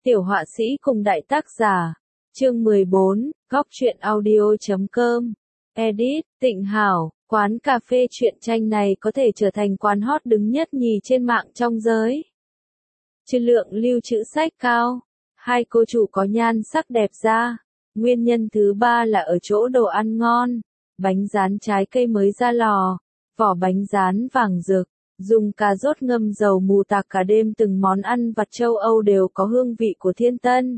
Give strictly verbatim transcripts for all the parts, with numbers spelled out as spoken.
Tiểu họa sĩ cùng đại tác giả. Chương mười bốn, góc truyện audio.com. Edit, Tịnh Hảo, quán cà phê truyện tranh này có thể trở thành quán hot đứng nhất nhì trên mạng trong giới. Chất lượng lưu trữ sách cao. Hai cô chủ có nhan sắc đẹp da. Nguyên nhân thứ ba là ở chỗ đồ ăn ngon. Bánh rán trái cây mới ra lò. Vỏ bánh rán vàng rực. Dùng cà rốt ngâm dầu mù tạc cả đêm, từng món ăn vặt châu Âu đều có hương vị của thiên tân.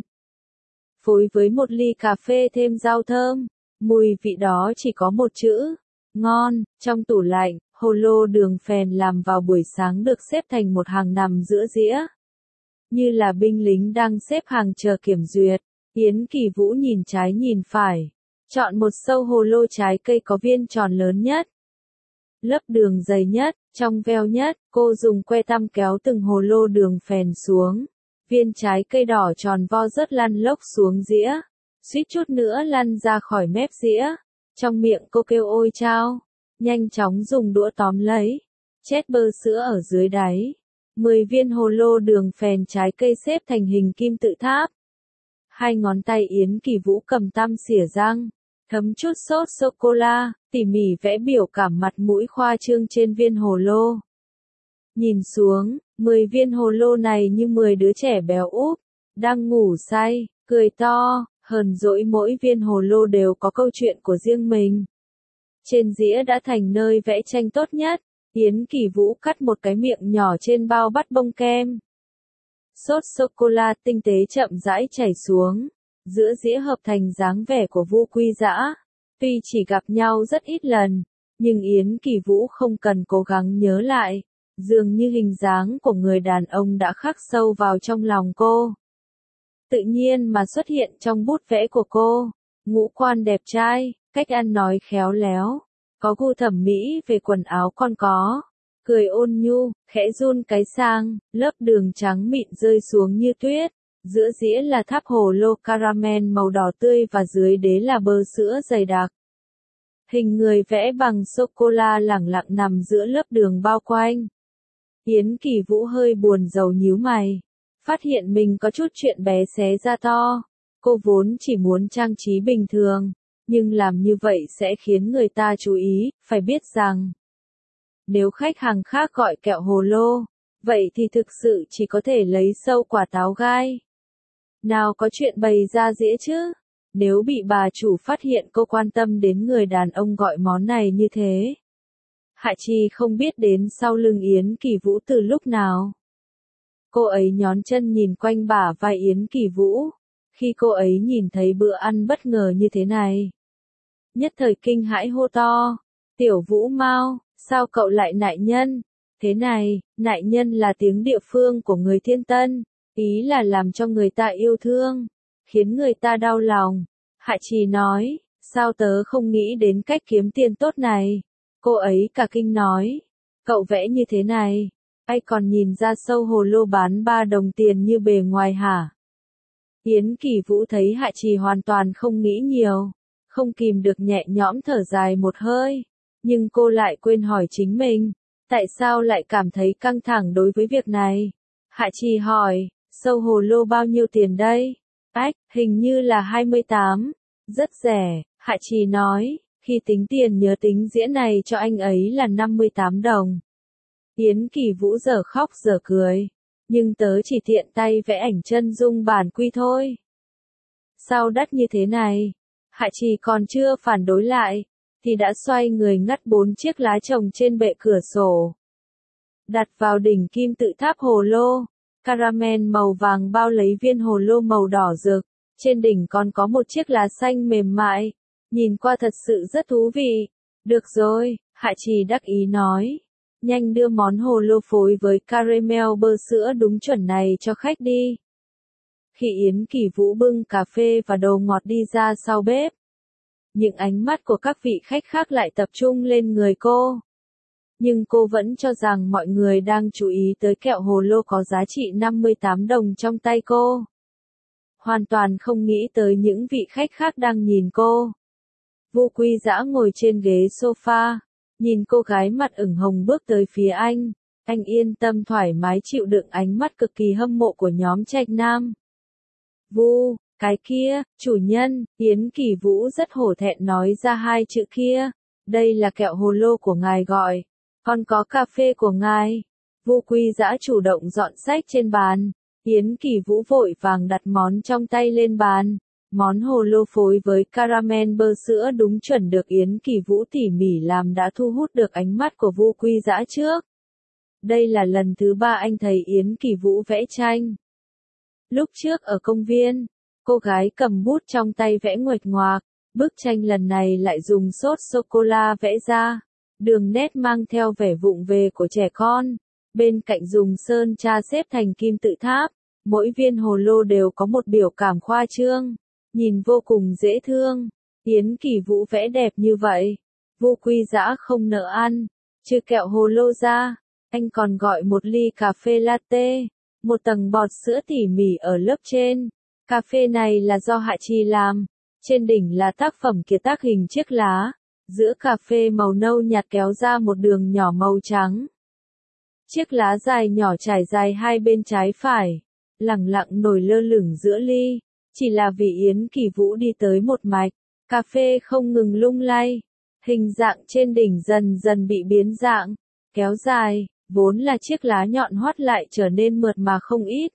Phối với một ly cà phê thêm rau thơm, mùi vị đó chỉ có một chữ, ngon. Trong tủ lạnh, hồ lô đường phèn làm vào buổi sáng được xếp thành một hàng nằm giữa dĩa. Như là binh lính đang xếp hàng chờ kiểm duyệt, Yến Kỳ Vũ nhìn trái nhìn phải, chọn một sâu hồ lô trái cây có viên tròn lớn nhất, lớp đường dày nhất, trong veo nhất. Cô dùng que tăm kéo từng hồ lô đường phèn xuống. Viên trái cây đỏ tròn vo rớt lăn lốc xuống dĩa, suýt chút nữa lăn ra khỏi mép dĩa. Trong miệng cô kêu ôi chao, nhanh chóng dùng đũa tóm lấy, chét bơ sữa ở dưới đáy. Mười viên hồ lô đường phèn trái cây xếp thành hình kim tự tháp. Hai ngón tay Yến Kỳ Vũ cầm tăm xỉa răng, thấm chút sốt sô-cô-la, tỉ mỉ vẽ biểu cảm mặt mũi khoa trương trên viên hồ lô. Nhìn xuống, mười viên hồ lô này như mười đứa trẻ béo úp, đang ngủ say, cười to, hờn dỗi. Mỗi viên hồ lô đều có câu chuyện của riêng mình. Trên dĩa đã thành nơi vẽ tranh tốt nhất. Yến Kỳ Vũ cắt một cái miệng nhỏ trên bao bắt bông kem. Sốt sô-cô-la tinh tế chậm rãi chảy xuống. Giữa dĩa hợp thành dáng vẻ của Vu Quy Dã. Tuy chỉ gặp nhau rất ít lần, nhưng Yến Kỳ Vũ không cần cố gắng nhớ lại. Dường như hình dáng của người đàn ông đã khắc sâu vào trong lòng cô. Tự nhiên mà xuất hiện trong bút vẽ của cô. Ngũ quan đẹp trai, cách ăn nói khéo léo, có gu thẩm mỹ về quần áo còn có. Cười ôn nhu, khẽ run cái sang, lớp đường trắng mịn rơi xuống như tuyết. Giữa dĩa là tháp hồ lô caramel màu đỏ tươi và dưới đế là bơ sữa dày đặc. Hình người vẽ bằng sô-cô-la lẳng lặng nằm giữa lớp đường bao quanh. Yến Kỳ Vũ hơi buồn rầu nhíu mày, phát hiện mình có chút chuyện bé xé ra to. Cô vốn chỉ muốn trang trí bình thường, nhưng làm như vậy sẽ khiến người ta chú ý. Phải biết rằng, nếu khách hàng khác gọi kẹo hồ lô, vậy thì thực sự chỉ có thể lấy sâu quả táo gai. Nào có chuyện bày ra dĩa chứ? Nếu bị bà chủ phát hiện cô quan tâm đến người đàn ông gọi món này như thế. Hạ Chi không biết đến sau lưng Yến Kỳ Vũ từ lúc nào. Cô ấy nhón chân nhìn quanh bả vai Yến Kỳ Vũ. Khi cô ấy nhìn thấy bữa ăn bất ngờ như thế này, nhất thời kinh hãi hô to. Tiểu Vũ Mao, sao cậu lại nại nhân? Thế này, nại nhân là tiếng địa phương của người thiên tân, ý là làm cho người ta yêu thương, khiến người ta đau lòng. Hạ Trì nói, sao tớ không nghĩ đến cách kiếm tiền tốt này? Cô ấy cả kinh nói, cậu vẽ như thế này, ai còn nhìn ra sâu hồ lô bán ba đồng tiền như bề ngoài hả? Yến Kỳ Vũ thấy Hạ Trì hoàn toàn không nghĩ nhiều, không kìm được nhẹ nhõm thở dài một hơi, nhưng cô lại quên hỏi chính mình, tại sao lại cảm thấy căng thẳng đối với việc này? Hạ Trì hỏi, sâu hồ lô bao nhiêu tiền đây? Ách, hình như là hai mươi tám, rất rẻ. Hạ Trì nói, khi tính tiền nhớ tính dĩa này cho anh ấy là năm mươi tám đồng. Yến Kỳ Vũ giờ khóc giờ cười, nhưng tớ chỉ tiện tay vẽ ảnh chân dung bản quy thôi. Sao đắt như thế này? Hạ Trì còn chưa phản đối lại, thì đã xoay người ngắt bốn chiếc lá trồng trên bệ cửa sổ, đặt vào đỉnh kim tự tháp hồ lô. Caramel màu vàng bao lấy viên hồ lô màu đỏ rực, trên đỉnh còn có một chiếc lá xanh mềm mại, nhìn qua thật sự rất thú vị. Được rồi, Hạ Trì đắc ý nói, nhanh đưa món hồ lô phối với caramel bơ sữa đúng chuẩn này cho khách đi. Khi Yến Kỳ Vũ bưng cà phê và đồ ngọt đi ra sau bếp, những ánh mắt của các vị khách khác lại tập trung lên người cô. Nhưng cô vẫn cho rằng mọi người đang chú ý tới kẹo hồ lô có giá trị năm mươi tám đồng trong tay cô. Hoàn toàn không nghĩ tới những vị khách khác đang nhìn cô. Vu Quy Dã ngồi trên ghế sofa, nhìn cô gái mặt ửng hồng bước tới phía anh. Anh yên tâm thoải mái chịu đựng ánh mắt cực kỳ hâm mộ của nhóm trạch nam. Vu, cái kia, chủ nhân, Yến Kỳ Vũ rất hổ thẹn nói ra hai chữ kia. Đây là kẹo hồ lô của ngài gọi. Còn có cà phê của ngài. Vu Quy Dã chủ động dọn sách trên bàn. Yến Kỳ Vũ vội vàng đặt món trong tay lên bàn. Món hồ lô phối với caramel bơ sữa đúng chuẩn được Yến Kỳ Vũ tỉ mỉ làm đã thu hút được ánh mắt của Vu Quy Dã trước. Đây là lần thứ ba anh thấy Yến Kỳ Vũ vẽ tranh. Lúc trước ở công viên, cô gái cầm bút trong tay vẽ nguệch ngoạc, bức tranh lần này lại dùng sốt sô-cô-la vẽ ra, đường nét mang theo vẻ vụng về của trẻ con, bên cạnh dùng sơn tra xếp thành kim tự tháp, mỗi viên hồ lô đều có một biểu cảm khoa trương, nhìn vô cùng dễ thương. Yến Kỳ Vũ vẽ đẹp như vậy, Vu Quy Dã không nỡ ăn, trừ kẹo hồ lô ra, anh còn gọi một ly cà phê latte, một tầng bọt sữa tỉ mỉ ở lớp trên. Cà phê này là do Hạ Chi làm, trên đỉnh là tác phẩm kiệt tác hình chiếc lá, giữa cà phê màu nâu nhạt kéo ra một đường nhỏ màu trắng. Chiếc lá dài nhỏ trải dài hai bên trái phải, lẳng lặng nổi lơ lửng giữa ly, chỉ là vì Yến Kỳ Vũ đi tới một mạch, cà phê không ngừng lung lay, hình dạng trên đỉnh dần dần bị biến dạng, kéo dài, vốn là chiếc lá nhọn hoắt lại trở nên mượt mà không ít.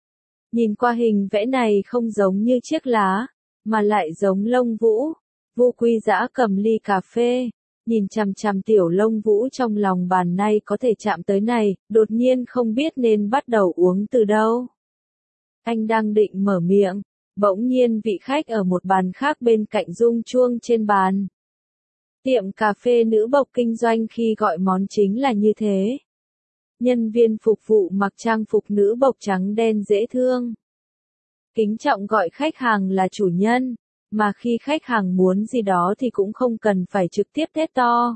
Nhìn qua hình vẽ này không giống như chiếc lá, mà lại giống lông vũ. Vu Quy Dã cầm ly cà phê, nhìn chằm chằm tiểu lông vũ trong lòng bàn này có thể chạm tới này, đột nhiên không biết nên bắt đầu uống từ đâu. Anh đang định mở miệng, bỗng nhiên vị khách ở một bàn khác bên cạnh rung chuông trên bàn. Tiệm cà phê nữ bộc kinh doanh khi gọi món chính là như thế. Nhân viên phục vụ mặc trang phục nữ bộc trắng đen dễ thương. Kính trọng gọi khách hàng là chủ nhân, mà khi khách hàng muốn gì đó thì cũng không cần phải trực tiếp thét to,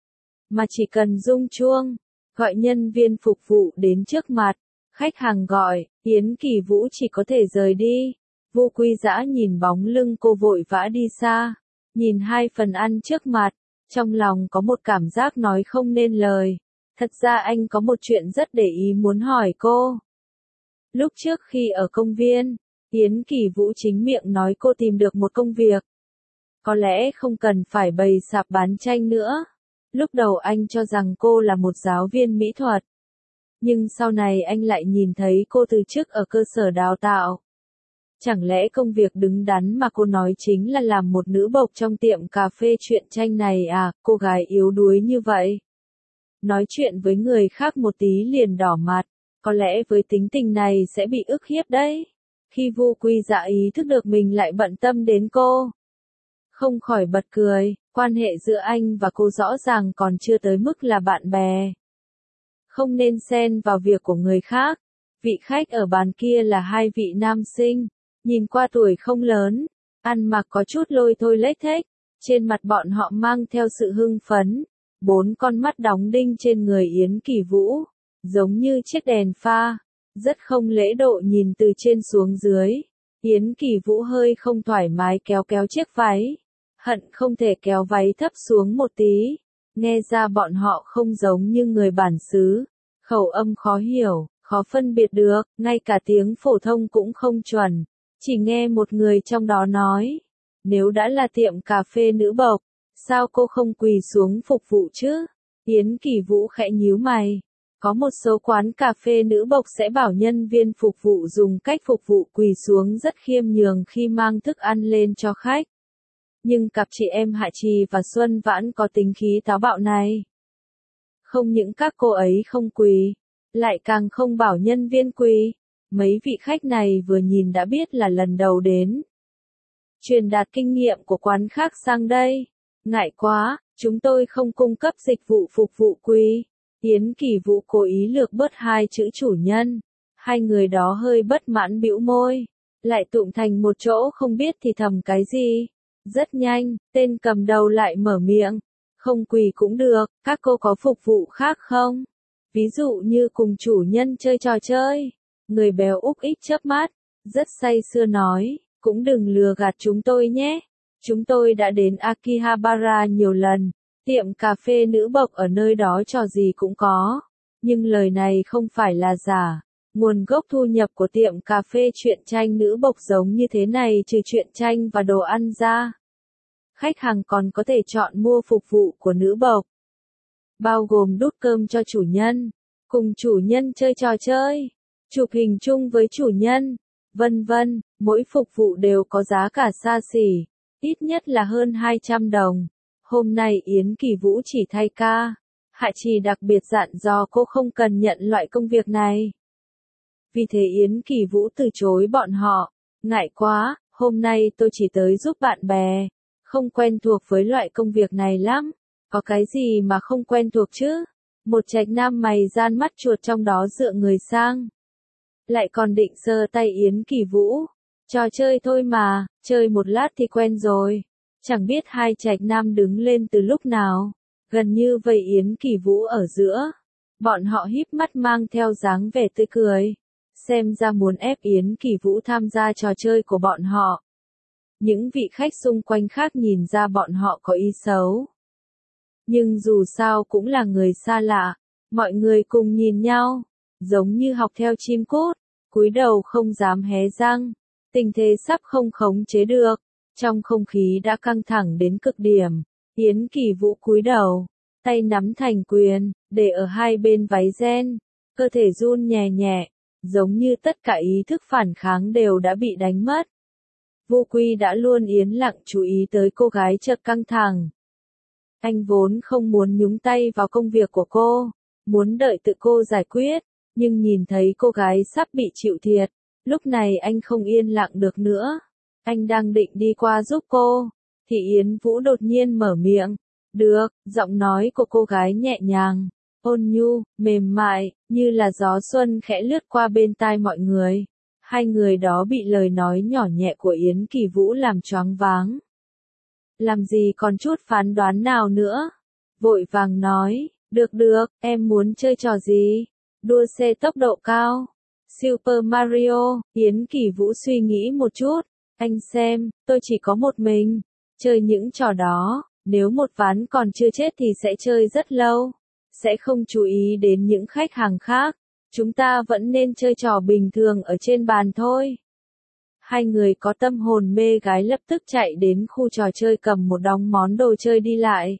mà chỉ cần rung chuông, gọi nhân viên phục vụ đến trước mặt, khách hàng gọi, Yến Kỳ Vũ chỉ có thể rời đi. Vu Quy Dã nhìn bóng lưng cô vội vã đi xa, nhìn hai phần ăn trước mặt, trong lòng có một cảm giác nói không nên lời. Thật ra anh có một chuyện rất để ý muốn hỏi cô. Lúc trước khi ở công viên, Yến Kỳ Vũ chính miệng nói cô tìm được một công việc. Có lẽ không cần phải bày sạp bán tranh nữa. Lúc đầu anh cho rằng cô là một giáo viên mỹ thuật. Nhưng sau này anh lại nhìn thấy cô từ chức ở cơ sở đào tạo. Chẳng lẽ công việc đứng đắn mà cô nói chính là làm một nữ bộc trong tiệm cà phê truyện tranh này à, cô gái yếu đuối như vậy. Nói chuyện với người khác một tí liền đỏ mặt, có lẽ với tính tình này sẽ bị ức hiếp đấy. Khi Vu Quy Dã ý thức được mình lại bận tâm đến cô, không khỏi bật cười, quan hệ giữa anh và cô rõ ràng còn chưa tới mức là bạn bè. Không nên xen vào việc của người khác. Vị khách ở bàn kia là hai vị nam sinh, nhìn qua tuổi không lớn, ăn mặc có chút lôi thôi lếch thếch, trên mặt bọn họ mang theo sự hưng phấn. Bốn con mắt đóng đinh trên người Yến Kỳ Vũ, giống như chiếc đèn pha, rất không lễ độ nhìn từ trên xuống dưới. Yến Kỳ Vũ hơi không thoải mái kéo kéo chiếc váy, hận không thể kéo váy thấp xuống một tí. Nghe ra bọn họ không giống như người bản xứ, khẩu âm khó hiểu, khó phân biệt được, ngay cả tiếng phổ thông cũng không chuẩn. Chỉ nghe một người trong đó nói, nếu đã là tiệm cà phê nữ bộc, sao cô không quỳ xuống phục vụ chứ? Yến Kỳ Vũ khẽ nhíu mày. Có một số quán cà phê nữ bộc sẽ bảo nhân viên phục vụ dùng cách phục vụ quỳ xuống rất khiêm nhường khi mang thức ăn lên cho khách. Nhưng cặp chị em Hạ Trì và Xuân Vãn có tính khí táo bạo này. Không những các cô ấy không quỳ, lại càng không bảo nhân viên quỳ. Mấy vị khách này vừa nhìn đã biết là lần đầu đến. Truyền đạt kinh nghiệm của quán khác sang đây. Ngại quá, chúng tôi không cung cấp dịch vụ phục vụ quỳ. Yến Kỳ Vũ cố ý lược bớt hai chữ chủ nhân. Hai người đó hơi bất mãn bĩu môi, lại tụm thành một chỗ không biết thì thầm cái gì. Rất nhanh, tên cầm đầu lại mở miệng. Không quỳ cũng được, các cô có phục vụ khác không? Ví dụ như cùng chủ nhân chơi trò chơi. Người béo úc ích chớp mắt, rất say sưa nói, cũng đừng lừa gạt chúng tôi nhé. Chúng tôi đã đến Akihabara nhiều lần, tiệm cà phê nữ bộc ở nơi đó trò gì cũng có. Nhưng lời này không phải là giả. Nguồn gốc thu nhập của tiệm cà phê truyện tranh nữ bộc giống như thế này trừ truyện tranh và đồ ăn ra. Khách hàng còn có thể chọn mua phục vụ của nữ bộc, bao gồm đút cơm cho chủ nhân, cùng chủ nhân chơi trò chơi, chụp hình chung với chủ nhân, vân vân. Mỗi phục vụ đều có giá cả xa xỉ, ít nhất là hơn hai trăm đồng. Hôm nay Yến Kỳ Vũ chỉ thay ca, Hạ Trì đặc biệt dặn dò cô không cần nhận loại công việc này. Vì thế Yến Kỳ Vũ từ chối bọn họ, ngại quá, hôm nay tôi chỉ tới giúp bạn bè, không quen thuộc với loại công việc này lắm. Có cái gì mà không quen thuộc chứ? Một trạch nam mày gian mắt chuột trong đó dựa người sang. Lại còn định sờ tay Yến Kỳ Vũ. Trò chơi thôi mà, chơi một lát thì quen rồi. Chẳng biết hai trạch nam đứng lên từ lúc nào. Gần như vây Yến Kỳ Vũ ở giữa. Bọn họ híp mắt mang theo dáng vẻ tươi cười. Xem ra muốn ép Yến Kỳ Vũ tham gia trò chơi của bọn họ. Những vị khách xung quanh khác nhìn ra bọn họ có ý xấu. Nhưng dù sao cũng là người xa lạ, mọi người cùng nhìn nhau, giống như học theo chim cút, cúi đầu không dám hé răng. Tình thế sắp không khống chế được, trong không khí đã căng thẳng đến cực điểm. Yến Kỳ Vũ cúi đầu, tay nắm thành quyền, để ở hai bên váy ren, cơ thể run nhẹ nhẹ, giống như tất cả ý thức phản kháng đều đã bị đánh mất. Vô Quy đã luôn yên lặng chú ý tới cô gái chợt căng thẳng. Anh vốn không muốn nhúng tay vào công việc của cô, muốn đợi tự cô giải quyết, nhưng nhìn thấy cô gái sắp bị chịu thiệt, lúc này anh không yên lặng được nữa. Anh đang định đi qua giúp cô, thì Yến Vũ đột nhiên mở miệng. Được, giọng nói của cô gái nhẹ nhàng, ôn nhu, mềm mại, như là gió xuân khẽ lướt qua bên tai mọi người. Hai người đó bị lời nói nhỏ nhẹ của Yến Kỳ Vũ làm choáng váng. Làm gì còn chút phán đoán nào nữa? Vội vàng nói, được được, em muốn chơi trò gì? Đua xe tốc độ cao? Super Mario? Yến Kỳ Vũ suy nghĩ một chút. Anh xem, tôi chỉ có một mình. Chơi những trò đó, nếu một ván còn chưa chết thì sẽ chơi rất lâu. Sẽ không chú ý đến những khách hàng khác. Chúng ta vẫn nên chơi trò bình thường ở trên bàn thôi. Hai người có tâm hồn mê gái lập tức chạy đến khu trò chơi cầm một đống món đồ chơi đi lại.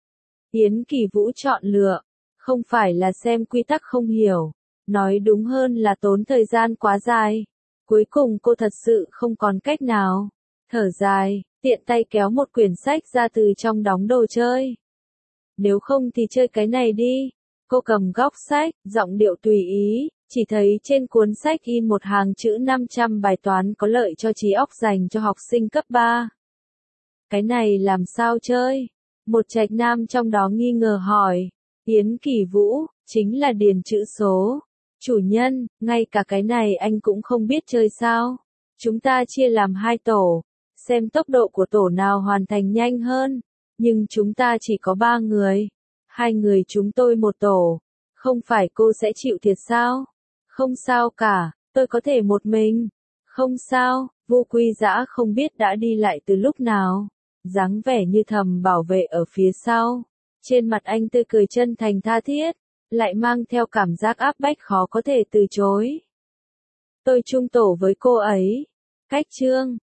Yến Kỳ Vũ chọn lựa, không phải là xem quy tắc không hiểu, nói đúng hơn là tốn thời gian quá dài. Cuối cùng cô thật sự không còn cách nào. Thở dài, tiện tay kéo một quyển sách ra từ trong đống đồ chơi. Nếu không thì chơi cái này đi. Cô cầm góc sách, giọng điệu tùy ý, chỉ thấy trên cuốn sách in một hàng chữ năm trăm bài toán có lợi cho trí óc dành cho học sinh cấp ba. Cái này làm sao chơi? Một trạch nam trong đó nghi ngờ hỏi. Yến Kỳ Vũ, chính là điền chữ số. Chủ nhân, ngay cả cái này anh cũng không biết chơi sao? Chúng ta chia làm hai tổ, xem tốc độ của tổ nào hoàn thành nhanh hơn. Nhưng chúng ta chỉ có ba người. Hai người chúng tôi một tổ. Không phải cô sẽ chịu thiệt sao? Không sao cả, tôi có thể một mình. Không sao, Vô Quy Dã không biết đã đi lại từ lúc nào. Dáng vẻ như thầm bảo vệ ở phía sau. Trên mặt anh tươi cười chân thành tha thiết, lại mang theo cảm giác áp bách khó có thể từ chối. Tôi chung tổ với cô ấy. Cách chương